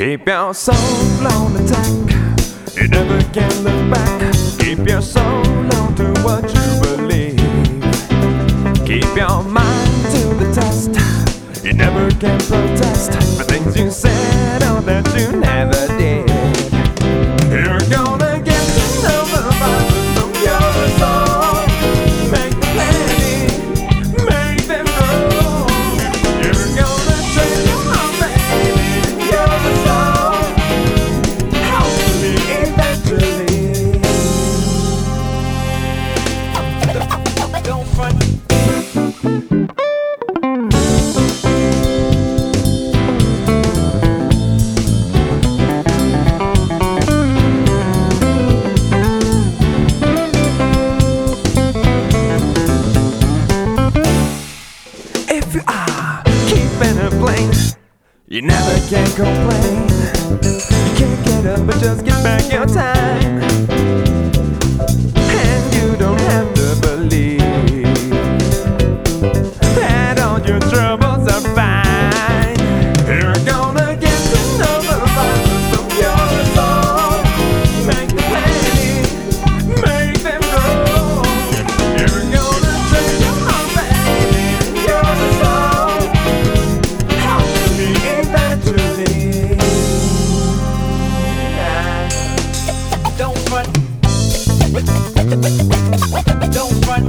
Keep your soul on the tank, you never can look back. Keep your soul on to what you believe. Keep your mind to the test, you never can protest for things you said or that you never did. You're gonna get to know the violence of your soul. Make them plenty, make them grow. You're gonna train them all, baby, you're the soul. Hopefully, eventually. Don't front. If you are keeping it plain, you never can complain. You can't get up but just get back your time. And you don't have to believe that all your troubles are fine. You're gonna get to know the violence of your soul. Make them plenty, make them grow. You're gonna train them all, baby, you're the soul. Hopefully, eventually. Don't front. Don't front.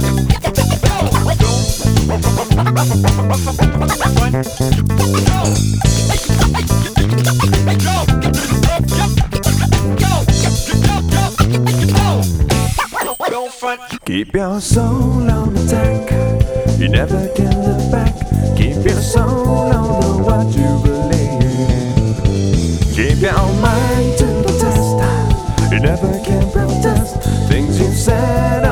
Don't front. Keep your soul on the tank, you never can look back. Keep your soul on what you believe. Keep your mind to the test, you never can protest things you said